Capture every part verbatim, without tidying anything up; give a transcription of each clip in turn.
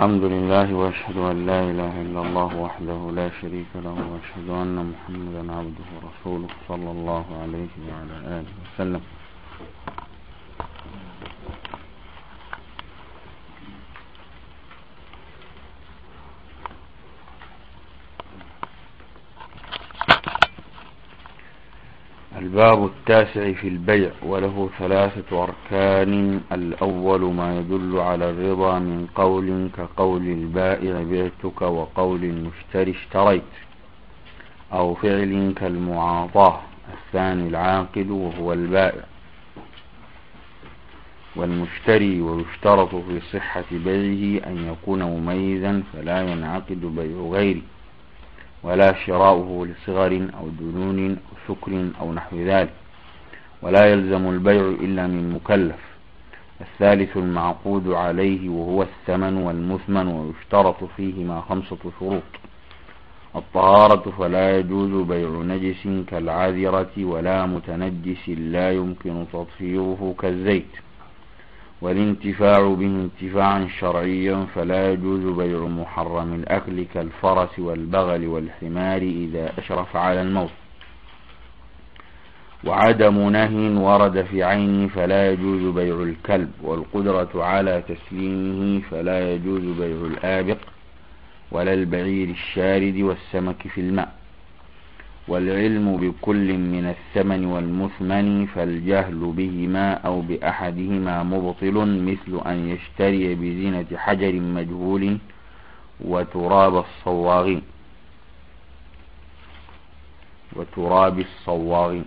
الحمد لله وأشهد أن لا إله إلا الله وحده لا شريك له وأشهد أن محمدا عبده ورسوله صلى الله عليه وعلى آله وسلم. الباب التاسع في البيع، وله ثلاثة أركان. الأول ما يدل على الرضا من قول كقول البائع بعتك، وقول المشتري اشتريت، أو فعل كالمعاطاة. الثاني العاقد وهو البائع والمشتري، ويشترط في صحة بيعه أن يكون مميزا فلا ينعقد بيع غيره، ولا شراؤه لصغر أو دنون أو سكر أو نحو ذلك، ولا يلزم البيع إلا من مكلف. الثالث المعقود عليه وهو الثمن والمثمن، ويشترط فيهما خمسة شروط: الطهارة، فلا يجوز بيع نجس كالعذرة ولا متنجس لا يمكن تطهيره كالزيت، والانتفاع به انتفاعا شرعيا، فلا يجوز بيع محرم الأكل كالفرس والبغل والحمار إذا أشرف على الموت، وعدم نهي ورد في عينه فلا يجوز بيع الكلب، والقدرة على تسليمه فلا يجوز بيع الآبق ولا البعير الشارد والسمك في الماء. والعلم بكل من الثمن والمثمن، فالجهل بهما أو بأحدهما مبطل، مثل أن يشتري بزينة حجر مجهول وتراب الصواغين وتراب الصواغين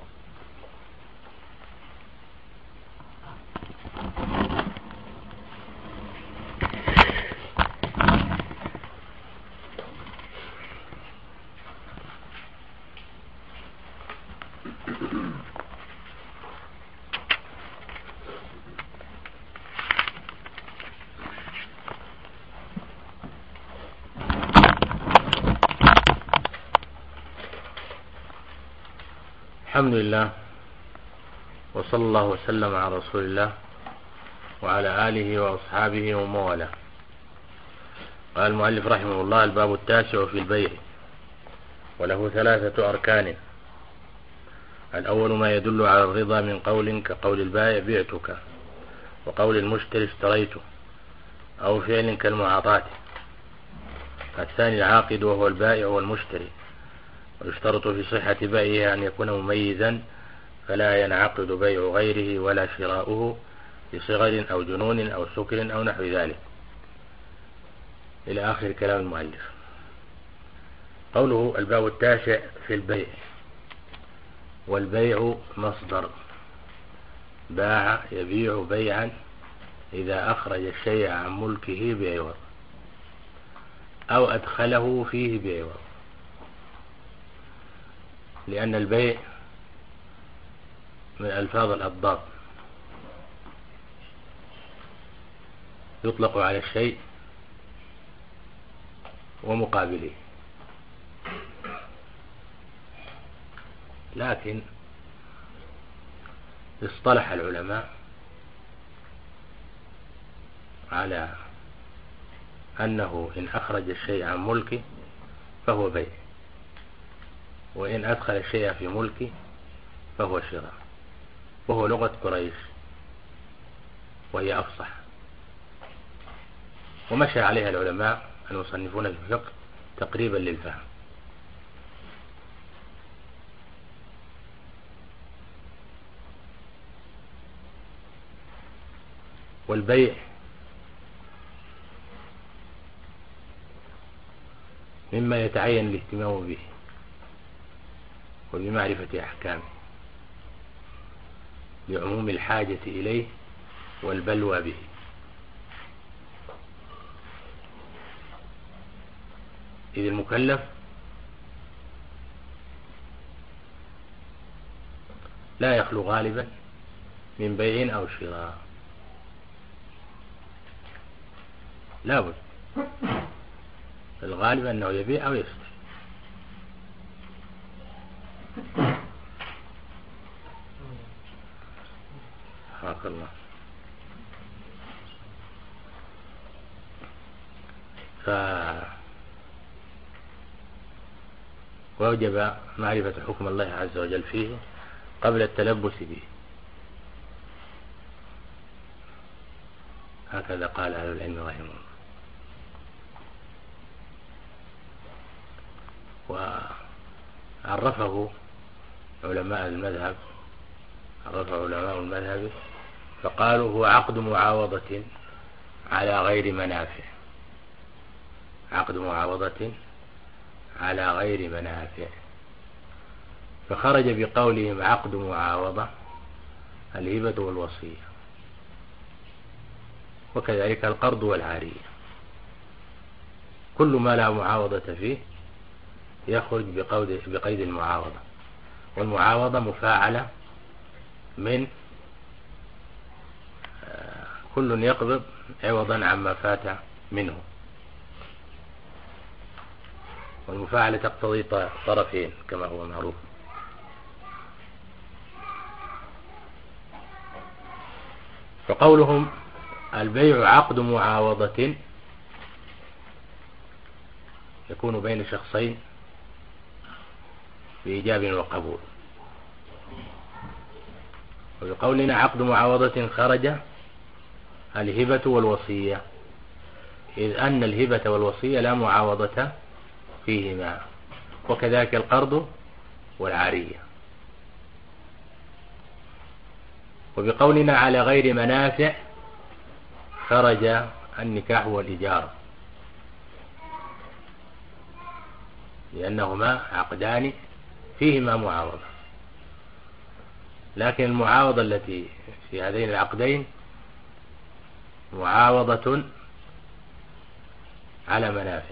الحمد لله، وصلى الله وسلم على رسول الله وعلى آله وأصحابه ومن والاه. قال المؤلف رحمه الله: الباب التاسع في البيع، وله ثلاثة أركان. الأول ما يدل على الرضا من قول كقول البائع بعتك، وقول المشتري اشتريته، أو فعل كالمعاطاة. الثاني العاقد وهو البائع والمشتري، ويشترط في صحة بيعه أن يكون مميزا فلا ينعقد بيع غيره ولا شراؤه لصغر أو جنون أو سكر أو نحو ذلك، إلى آخر كلام المؤلف. قوله الباب التاسع في البيع، والبيع مصدر باع يبيع بيعا إذا أخرج الشيء عن ملكه بعوض أو أدخله فيه بعوض، لأن البيع من ألفاظ الأضداد، يطلق على الشيء ومقابله. لكن اصطلح العلماء على أنه إن أخرج الشيء عن ملكه فهو بيع، وإن أدخل الشيء في ملكه فهو شراء، وهو لغة قريش وهي أفصح، ومشى عليها العلماء المصنفون في الفقه تقريبا للفهم. والبيع مما يتعين الاهتمام به وبمعرفة أحكامه لعموم الحاجة إليه والبلوى به. إذ المكلف لا يخلو غالبا من بيع أو شراء، لا بد، الغالب أنه يبيع أو يشتري. حق الله. ف ووجب معرفة حكم الله عز وجل فيه قبل التلبس به. هكذا قال أهل العلم رحمه الله. وعرفه علماء المذهب عرفه علماء المذهب فقالوا هو عقد معاوضة على غير منافع، عقد معاوضة على غير منافع. فخرج بقولهم عقد معاوضة الهبة والوصية، وكذلك القرض والعارية، كل ما لا معاوضة فيه يخرج بقيد المعاوضة. والمعاوضة مفاعلة من كل يقبض عوضا عما فات منه، والمفاعلة تقتضي طرفين كما هو معروف. فقولهم البيع عقد معاوضة يكون بين شخصين بإيجاب وقبول، وبقولنا عقد معاوضة خرج الهبة والوصية، إذ أن الهبة والوصية لا معاوضة فيهما، وكذلك القرض والعارية. وبقولنا على غير منافع خرج النكاح والإجارة، لأنهما عقدان فيهما معاوضة، لكن المعاوضة التي في هذين العقدين معاوضة على منافع،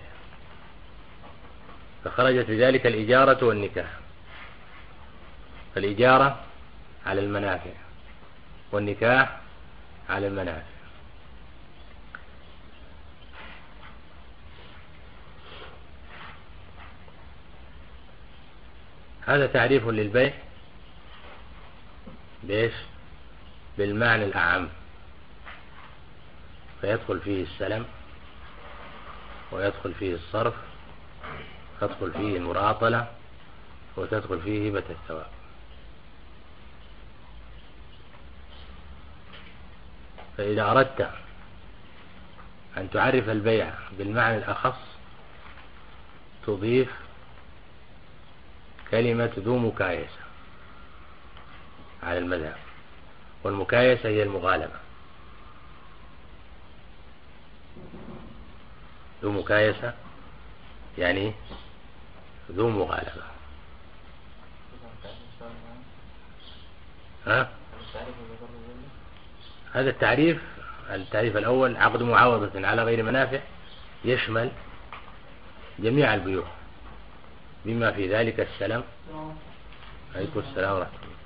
فخرجت بذلك الإجارة والنكاح. فالإجارة على المنافع والنكاح على المنافع. هذا تعريف للبيع بإيش؟ بالمعنى الأعم، فيدخل فيه السلم، ويدخل فيه الصرف، تدخل فيه المراطلة، وتدخل فيه هبة الثواب. فإذا أردت أن تعرف البيع بالمعنى الأخص تضيف كلمة ذو مكايسة على المذهب، والمكايسة هي المغالبة. ذو مكايسة يعني ذو مغالبة. ها؟ هذا التعريف التعريف الأول عقد معاوضة على غير منافع يشمل جميع البيوع بما في ذلك السلام. عليكم السلام ورحمة الله.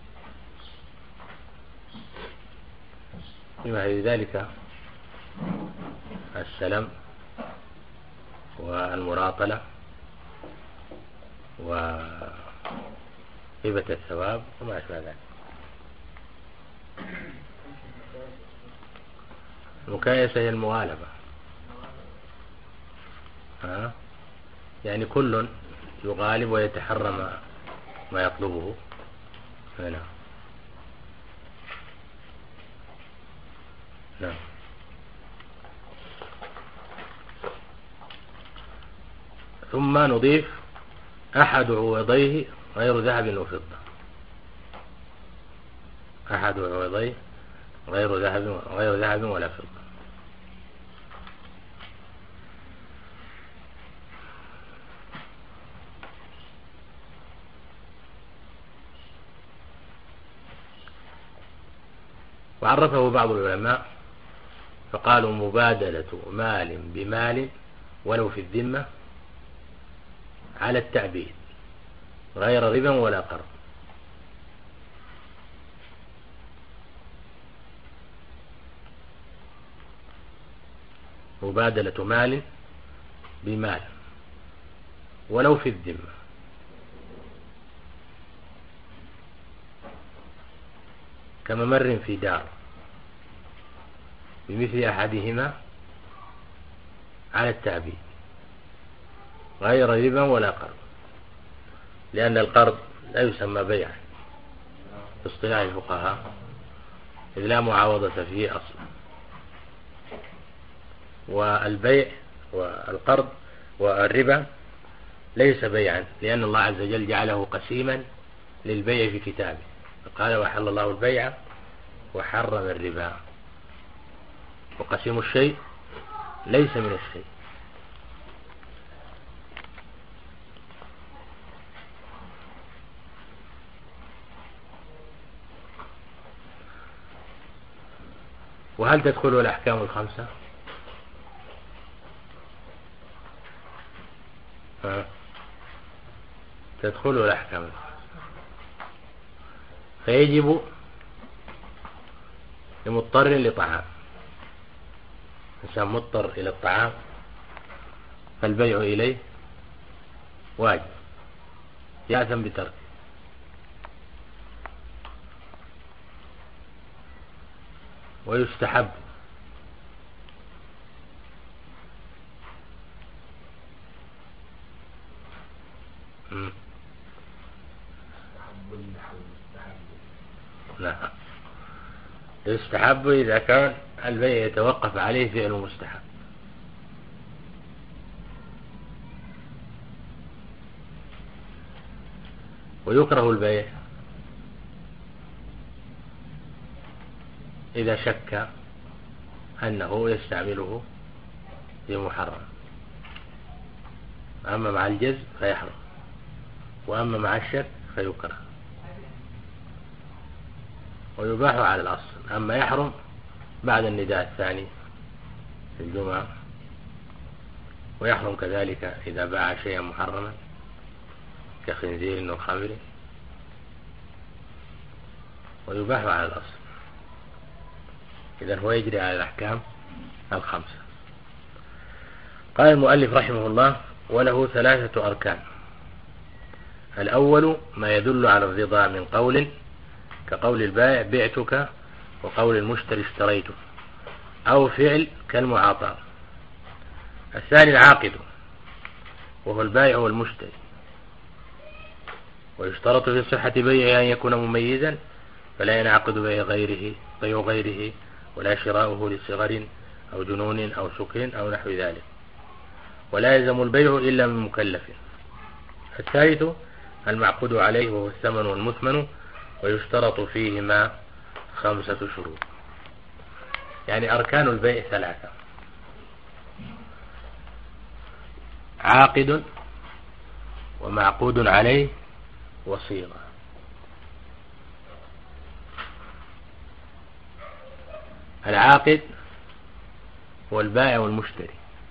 بما في ذلك السلام والمراطلة وهبة الثواب وما أشبه ذلك. المكايسة هي المغالبة، ها؟ يعني كل يغالب ويتحرى ما يطلبه. نعم نعم. ثم نضيف أحد عوضيه غير ذهب وفضة، أحد عوضيه غير ذهب غير ذهب ولا فضة. وعرفه بعض العلماء فقالوا مبادلة مال بمال ولو في الذمة على التعبيد غير ربا ولا قرض. مبادلة مال بمال ولو في الذمة، كممر في دار بمثل أحدهما على التعبيد غير ربا ولا قرض، لأن القرض لا يسمى بيعا في اصطلاح الفقهاء إذ لا معاوضة فيه أصلا، والبيع والقرض والربا ليس بيعا، لأن الله عز وجل جعله قسيما للبيع في كتابه، قال وحل الله البيع وحرم الربا، وقسيم الشيء ليس من الشيء. وهل تدخل الأحكام الخمسة؟ ها. تدخل الأحكام الخمسة، فيجب لمضطر لطعام، إنسان مضطر إلى الطعام فالبيع إليه واجب يأثم بتركه، ويستحب لا يستحب إذا كان البيع يتوقف عليه فعل مستحب، ويكره البيع إذا شك أنه يستعمله في محرم، أما مع الجزم فيحرم، وأما مع الشك فيكره، ويباح على الأصل، أما يحرم بعد النداء الثاني في الجمعة، ويحرم كذلك إذا باع شيئا محرما كخنزير وخمر، ويباح على الأصل. إذن هو يجري على الأحكام الخمسة. قال المؤلف رحمه الله وله ثلاثة أركان: الأول ما يدل على الرضا من قول كقول البائع بعتك، وقول المشتري اشتريته، أو فعل كالمعاطاة. الثاني العاقد وهو البائع والمشتري، ويشترط في صحة بيعه أن يكون مميزا، فلا ينعقد بيع غيره بيع غيره ولا شراؤه لصغر أو جنون أو سكر أو نحو ذلك، ولا يلزم البيع إلا من مكلف. الثالث المعقود عليه وهو الثمن والمثمن، ويشترط فيهما خمسة شروط. يعني أركان البيع ثلاثة: عاقد ومعقود عليه وصيغة. العاقد هو البائع والمشتري،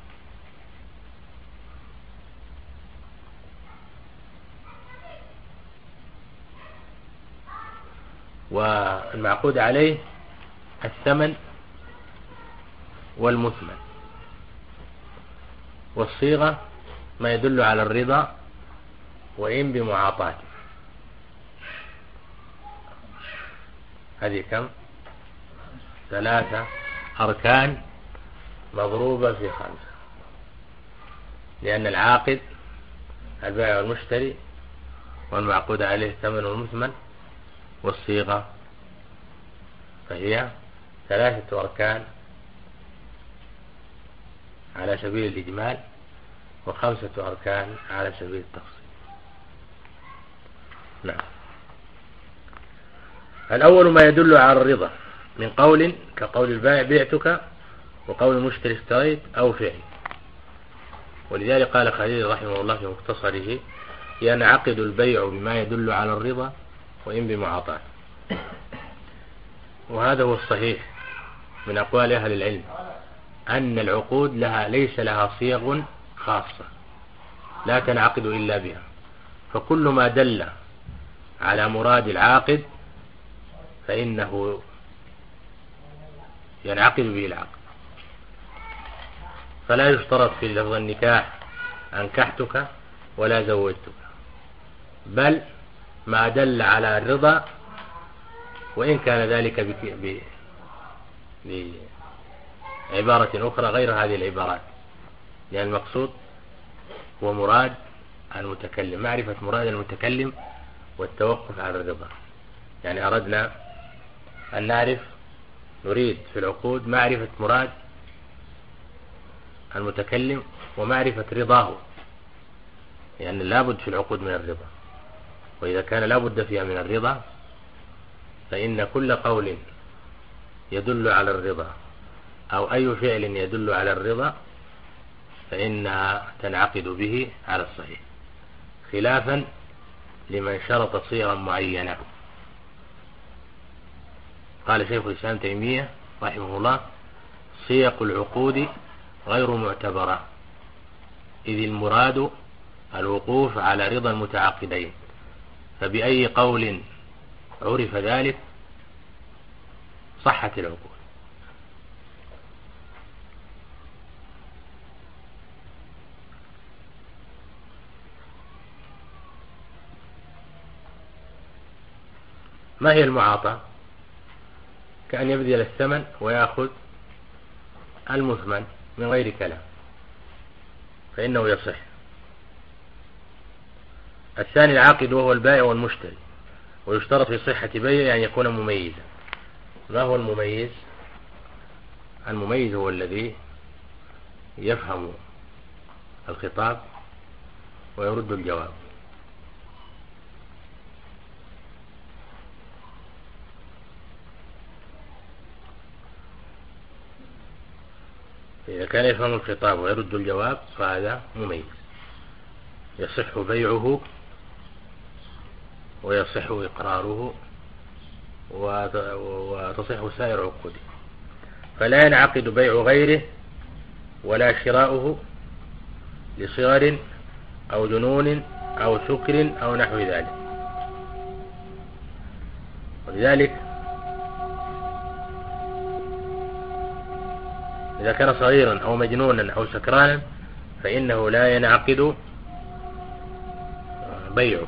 والمعقود عليه الثمن والمثمن، والصيغة ما يدل على الرضا وإن بمعاطاة. هذه كم؟ ثلاثة أركان مضروبة في خمسة، لأن العاقد البائع والمشتري، والمعقود عليه الثمن والمثمن، والصيغة، فهي ثلاثة أركان على سبيل الإجمال، وخمسة أركان على سبيل التفصيل. نعم. الأول ما يدل على الرضا من قول كقول البائع بعتك، وقول المشتري اشتريت، أو فعل. ولذلك قال خليل رحمه الله في مختصره: ينعقد البيع بما يدل على الرضا وإن بمعاطاة. وهذا هو الصحيح من أقوال أهل العلم، أن العقود لها ليس لها صيغ خاصة لا تنعقد إلا بها، فكل ما دل على مراد العاقد فإنه ينعقد به العقد. فلا يشترط في لفظ النكاح أنكحتك ولا زوجتك، بل ما دل على الرضا، وإن كان ذلك بعبارة أخرى غير هذه العبارات، لأن المقصود هو مراد المتكلم، معرفة مراد المتكلم والتوقف على الرضا. يعني أردنا أن نعرف، نريد في العقود معرفة مراد المتكلم ومعرفة رضاه، لأن يعني لا بد في العقود من الرضا، وإذا كان لا بد فيها من الرضا فإن كل قول يدل على الرضا أو أي فعل يدل على الرضا فإنها تنعقد به على الصحيح، خلافا لمن شرط صيغا معينة. قال شيخ الإسلام تيمية رحمه الله: صيغ العقود غير معتبرة، إذ المراد الوقوف على رضا المتعاقدين، فبأي قول عرف ذلك صحت العقود. ما هي المعاطاة؟ كأن يبذل الثمن ويأخذ المثمن من غير كلام، فإنه يصح. الثاني العاقد وهو البائع والمشتري، ويشترط في صحة بيعه أن يكون مميزا. ما هو المميز؟ المميز هو الذي يفهم الخطاب ويرد الجواب. إذا كان يفهم الخطاب ويرد الجواب فهذا مميز، يصح بيعه ويصح إقراره وتصح سائر عقوده. فلا ينعقد بيع غيره ولا شراؤه لصغر أو جنون أو سكر أو نحو ذلك. ولذلك إذا كان صغيرا أو مجنونا أو سكرانا فإنه لا ينعقد بيعه.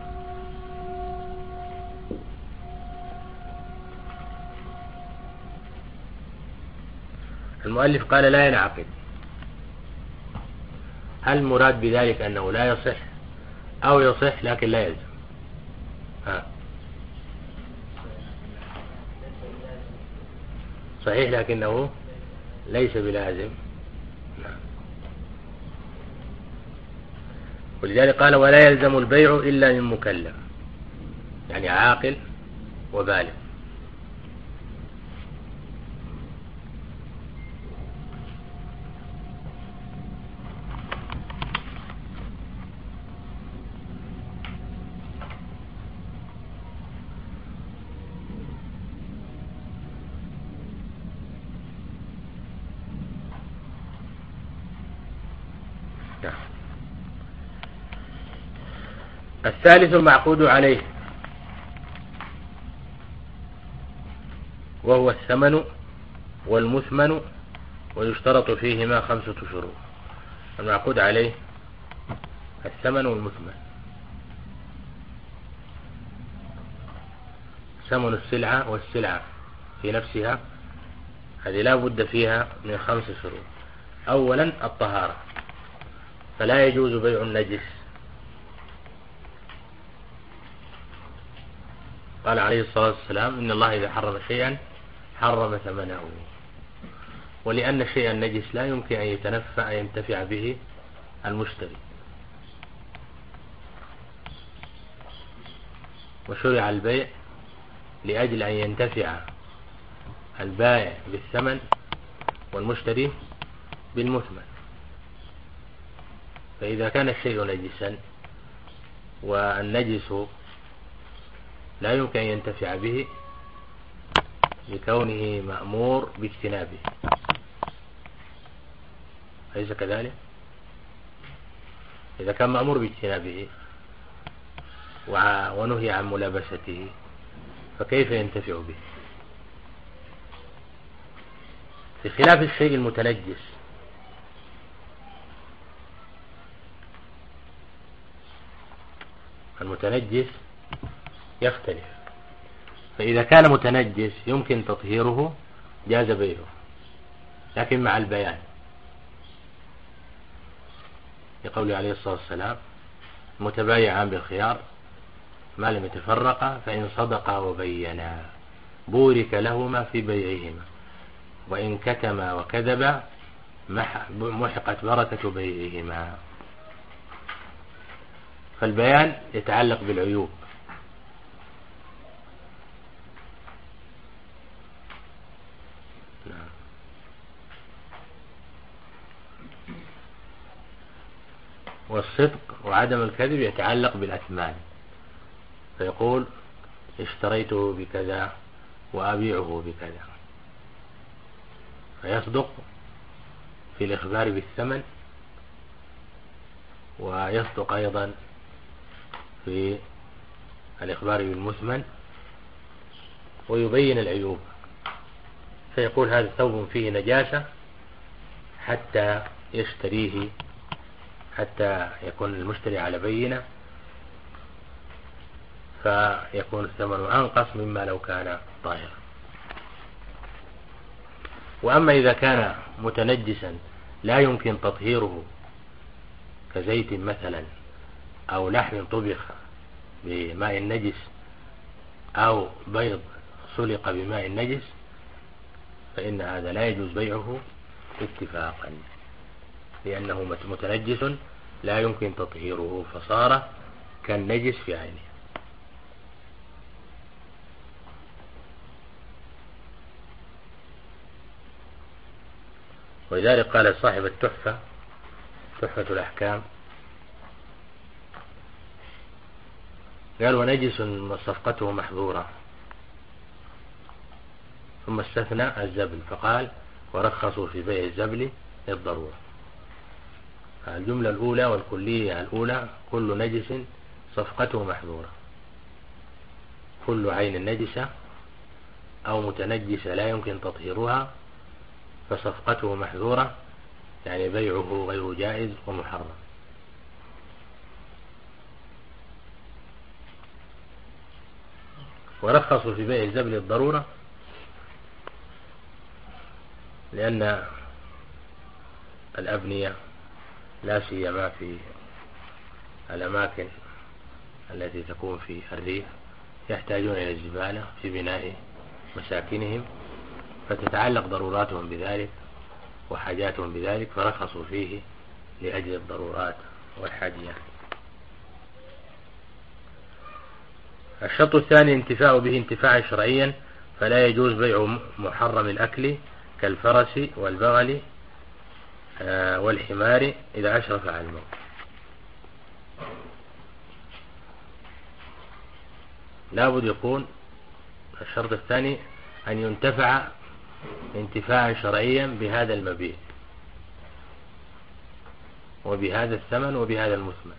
المؤلف قال لا ينعقد، هل المراد بذلك أنه لا يصح أو يصح لكن لا يلزم؟ ها. صحيح لكنه ليس بلازم. نعم. ولذلك قال ولا يلزم البيع إلا من مكلف، يعني عاقل وبالغ. الثالث المعقود عليه وهو الثمن والمثمن، ويشترط فيهما خمسة شروط. المعقود عليه الثمن والمثمن. ثمن السلعة والسلعة في نفسها هذه لا بد فيها من خمس شروط. أولا الطهارة، فلا يجوز بيع النجس. قال عليه الصلاة والسلام إن الله إذا حرم شيئا حرم ثمنه، ولأن الشيء النجس لا يمكن أن يتنفع ينتفع به المشتري. وشرع البيع لأجل أن ينتفع البائع بالثمن والمشتري بالمثمن. فإذا كان الشيء نجسا والنجس لا يمكن أن ينتفع به لكونه مأمور باجتنابه، أليس كذلك؟ إذا كان مأمور باجتنابه ونهي عن ملابسته فكيف ينتفع به؟ في خلاف الشيء المتنجس. المتنجس يختلف، فإذا كان متنجس يمكن تطهيره جاز بيعه، لكن مع البيان. لقوله عليه الصلاة والسلام متبايعان بالخيار ما لم يتفرقا فإن صدقا وبينا بورك لهما في بيعهما وإن كتما وكذبا محقت بركة بيعهما. فالبيان يتعلق بالعيوب، والصدق وعدم الكذب يتعلق بالأثمان، فيقول اشتريته بكذا وأبيعه بكذا، فيصدق في الإخبار بالثمن ويصدق أيضا في الإخبار بالمثمن ويبين العيوب، فيقول هذا ثوب فيه نجاسة حتى يشتريه، حتى يكون المشتري على بينة فيكون الثمن أنقص مما لو كان طاهرا. وأما إذا كان متنجسا لا يمكن تطهيره كزيت مثلا أو لحم طبخ بماء النجس أو بيض سلق بماء النجس فإن هذا لا يجوز بيعه اتفاقا، لأنه متنجس لا يمكن تطهيره فصار كالنجس في عينه. ولذلك قال صاحب التحفة تحفة الأحكام قال ونجس صفقته محظورة، ثم استثنى الزبل فقال ورخصوا في بيع الزبل للضرورة. الجملة الأولى والكلية الأولى كل نجس صفقته محظورة، كل عين نجسة أو متنجسة لا يمكن تطهيرها فصفقته محظورة، يعني بيعه غير جائز ومحرم. ورخصوا في بيع الزبل الضرورة لأن الأبنية لا سيما في الأماكن التي تكون في الريف يحتاجون إلى الزبالة في بناء مساكنهم، فتتعلق ضروراتهم بذلك وحاجاتهم بذلك، فرخصوا فيه لأجل الضرورات والحاجيات. الشرط الثاني انتفاع به انتفاعا شرعيا، فلا يجوز بيع محرم الأكل كالفرس والبغل والحمار إذا أشرف على الموت. لابد يكون الشرط الثاني أن ينتفع انتفاعا شرعيا بهذا المبيع وبهذا الثمن وبهذا المثمن.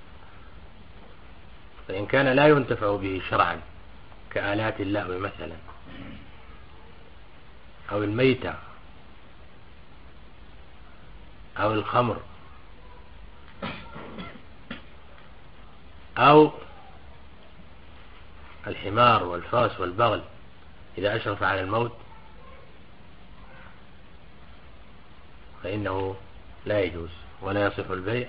فإن كان لا ينتفع به شرعا كآلات اللهو مثلا أو الميتة أو الخمر أو الحمار والفرس والبغل إذا أشرف على الموت فإنه لا يجوز ولا يصح البيع،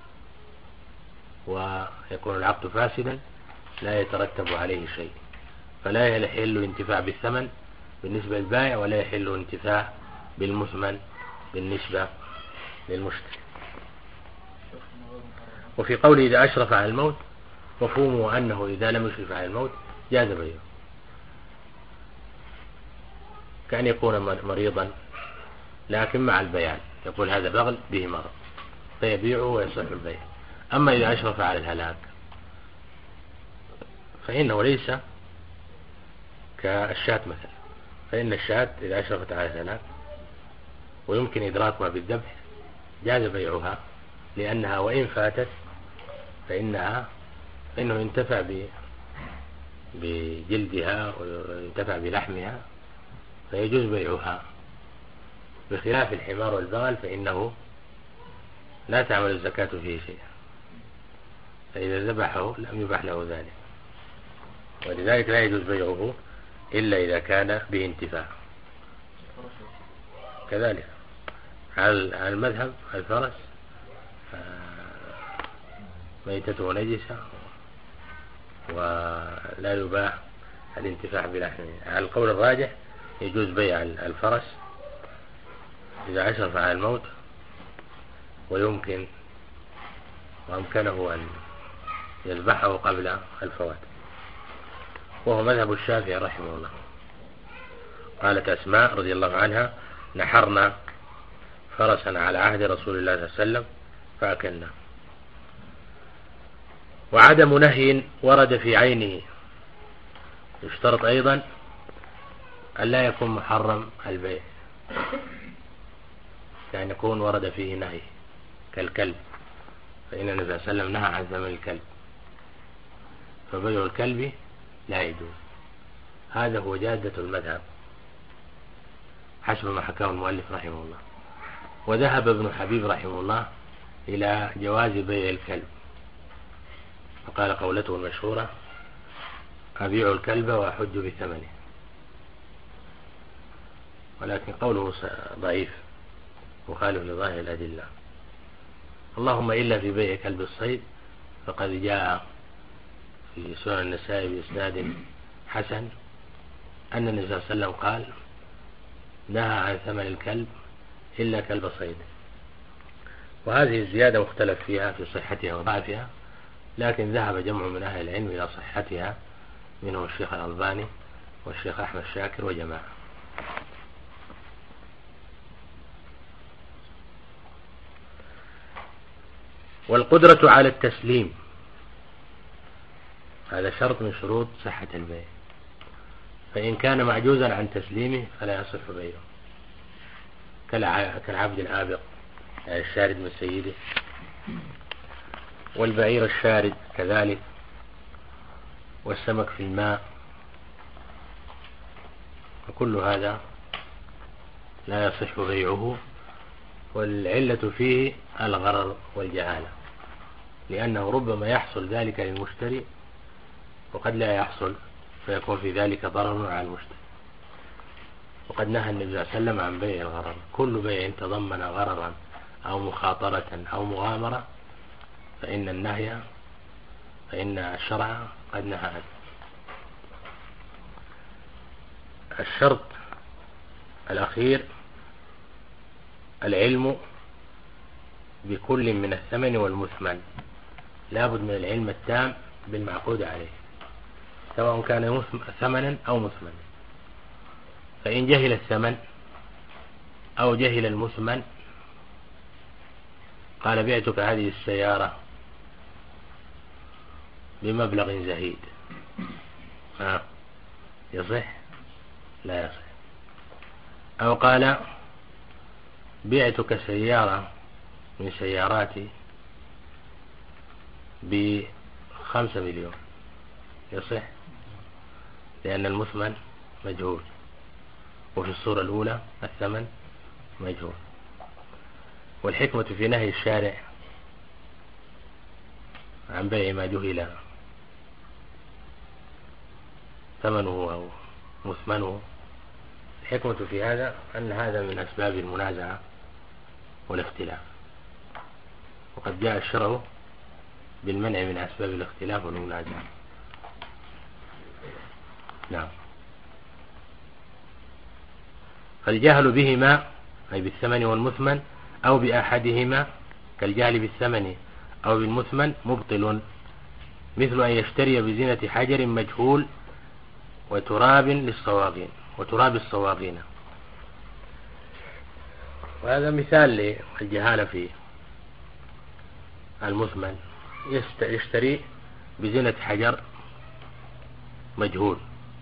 ويكون العقد فاسدا لا يترتب عليه شيء، فلا يحل الانتفاع بالثمن بالنسبة للبائع ولا يحل الانتفاع بالمثمن بالنسبة للمشتري. وفي قوله إذا أشرف على الموت مفهومه أنه إذا لم يشرف على الموت جاز بيعه، كأن يكون مريضا لكن مع البيان يقول هذا بغل به مرض فيبيعه ويصح البيع. أما إذا أشرف على الهلاك فإنه ليس كالشاة مثلا، فإن الشاة إذا أشرفت على الهلاك ويمكن إدراكها بالذبح جاز بيعها، لأنها وإن فاتت فإنها فإنه ينتفع بجلدها وينتفع بلحمها فيجوز بيعها، بخلاف الحمار والبغل فإنه لا تعمل الزكاة فيه شيء، فإذا ذبحه لم يباح له ذلك، ولذلك لا يجوز بيعه إلا إذا كان به انتفاع. كذلك على المذهب الفرس ميتته نجسة ولا يباح الانتفاع بلحمه. على القول الراجح يجوز بيع الفرس إذا أشرف على الموت ويمكن وأمكنه أن يذبحه قبل الفوات، وهو مذهب الشافعي رحمه الله. قالت أسماء رضي الله عنها: نحرنا فرسا على عهد رسول الله صلى الله عليه وسلم فأكلنا. وعدم نهي ورد في عينه. يشترط أيضا أن لا يكون محرم البيع، يعني يكون ورد فيه نهي كالكلب، فإن النبي صلى الله عليه وسلم نهى عن ثمن الكلب، فبيع الكلب لا يجوز. هذا هو جادة المذهب حسب ما حكاه المؤلف رحمه الله. وذهب ابن حبيب رحمه الله إلى جواز بيع الكلب، فقال قولته المشهورة: أبيع الكلب وأحج بثمنه. ولكن قوله ضعيف مخالف لظاهر الأدلة، اللهم إلا في بيع كلب الصيد، فقد جاء في سنن النسائي بإسناد حسن أن النبي صلى الله عليه وسلم قال: نهى عن ثمن الكلب إلا كلب صيد. وهذه الزيادة مختلف فيها في صحتها وضعفها، لكن ذهب جمع من أهل العلم إلى صحتها، منهم الشيخ الألباني والشيخ أحمد شاكر وجماعة. والقدرة على التسليم هذا شرط من شروط صحة البيع، فإن كان معجوزا عن تسليمه فلا يصح بيعه، كالعبد الآبق الشارد من سيده، والبعير الشارد كذلك، والسمك في الماء، وكل هذا لا يصح بيعه. والعلة فيه الغرر والجهالة، لأنه ربما يحصل ذلك للمشتري وقد لا يحصل، فيكون في ذلك ضرر على المشتري. وقد نهى النبي صلى الله عليه وسلم عن بيع الغرر. كل بيع تضمن غررا أو مخاطرة أو مغامرة فإن النهي فإن الشرع قد نهى عنه. الشرط الأخير العلم بكل من الثمن والمثمن، لا بد من العلم التام بالمعقود عليه، سواء كان ثمنا أو مثمنا. فإن جهل الثمن أو جهل المثمن قال: بعتك هذه السيارة بمبلغ زهيد، ها يصح؟ لا يصح. أو قال: بعتك سيارة من سياراتي بخمسة مليون، يصح؟ لأن المثمن مجهول، وفي الصورة الأولى الثمن مجهول. والحكمة في نهي الشارع عن بيع ما جهل ثمنه أو مثمنه، الحكمة في هذا أن هذا من أسباب المنازعة والاختلاف، وقد جاء الشرع بالمنع من أسباب الاختلاف والمنازعة. نعم. فالجهل بهما أي بالثمن والمثمن أو بأحدهما كالجهل بالثمن أو بالمثمن مبطل، مثل أن يشتري بزينة حجر مجهول وتراب للصواغين وتراب الصواغين. وهذا مثال للجهالة في المثمن، يشتري بزينة حجر مجهول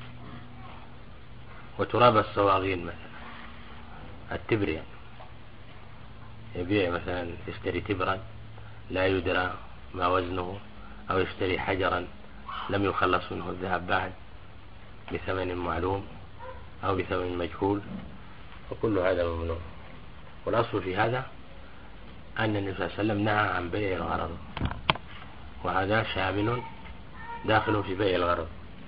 وتراب الصواغين، مثلا التبر، يعني يبيع مثلا يشتري تبرا لا يدرى ما وزنه، أو يشتري حجرا لم يخلص منه الذهب بعد بثمن معلوم أو بثمن مجهول، وكل هذا ممنوع. والأصل في هذا أن النبي صلى الله عليه وسلم نهى عن بيع الغرر، وهذا شامل داخل في بيع الغرر.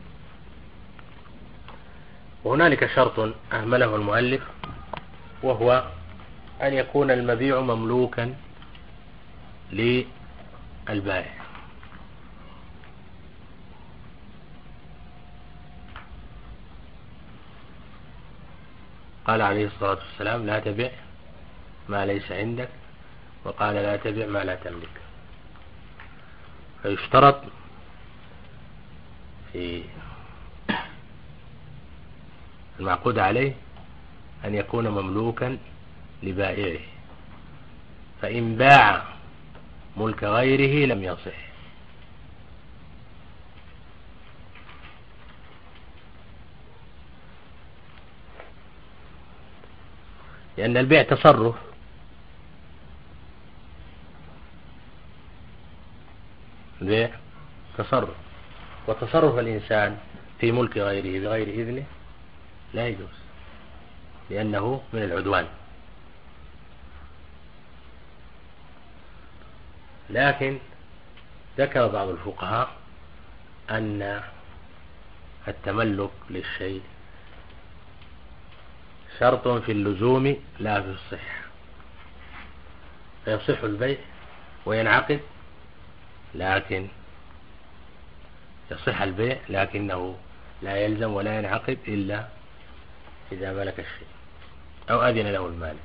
وهنالك شرط أهمله المؤلف، وهو أن يكون المبيع مملوكا للبائع، قال عليه الصلاة والسلام لا تبع ما ليس عندك، وقال لا تبع ما لا تملك. فيشترط في المعقود عليه أن يكون مملوكا لبائعه، فإن باع ملك غيره لم يصح. لأن البيع تصرف، البيع تصرف، وتصرف الإنسان في ملك غيره بغير إذنه لا يجوز، لأنه من العدوان. لكن ذكر بعض الفقهاء أن التملك للشيء شرط في اللزوم لا في الصحة، فيصح البيع وينعقد، لكن يصح البيع لكنه لا يلزم ولا ينعقد إلا إذا ملك الشيء أو أذن له المالك.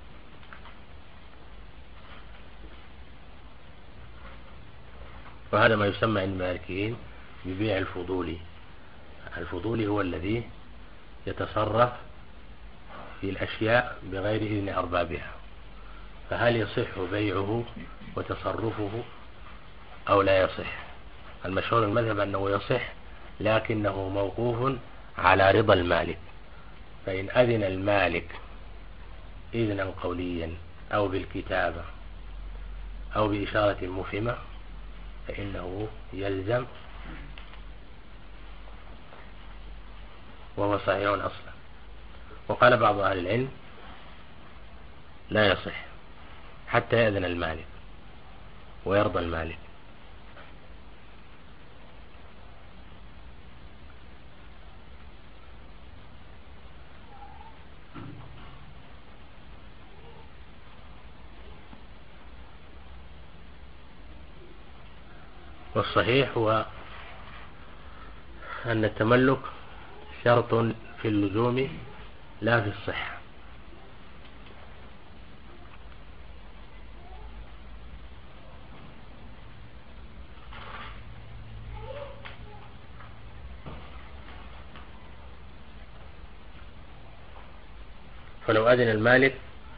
وهذا ما يسمى عند المالكيين ببيع الفضولي. الفضولي هو الذي يتصرف في الأشياء بغير إذن أربابها، فهل يصح بيعه وتصرفه أو لا يصح؟ المشهور المذهب أنه يصح، لكنه موقوف على رضا المالك، فإن أذن المالك إذنا قوليا أو بالكتابة أو بإشارة مفهمة فإنه يلزم، وهو صحيح أصلا. وقال بعض أهل العلم لا يصح حتى يأذن المالك ويرضى المالك. والصحيح هو أن التملك شرط في اللزوم لا في الصحة. فلو أذن المالك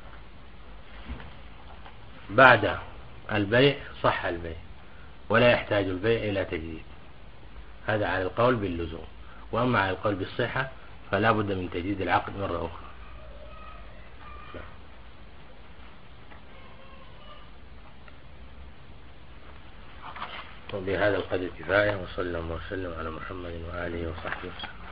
بعد البيع صح البيع ولا يحتاج البيع إلى تجديد، هذا على القول باللزوم. وأما على القول بالصحة فلا بد من تجديد العقد مرة أخرى. وبهذا القدر كفاية، وصلى الله وسلم على محمد وآله وصحبه وسلم.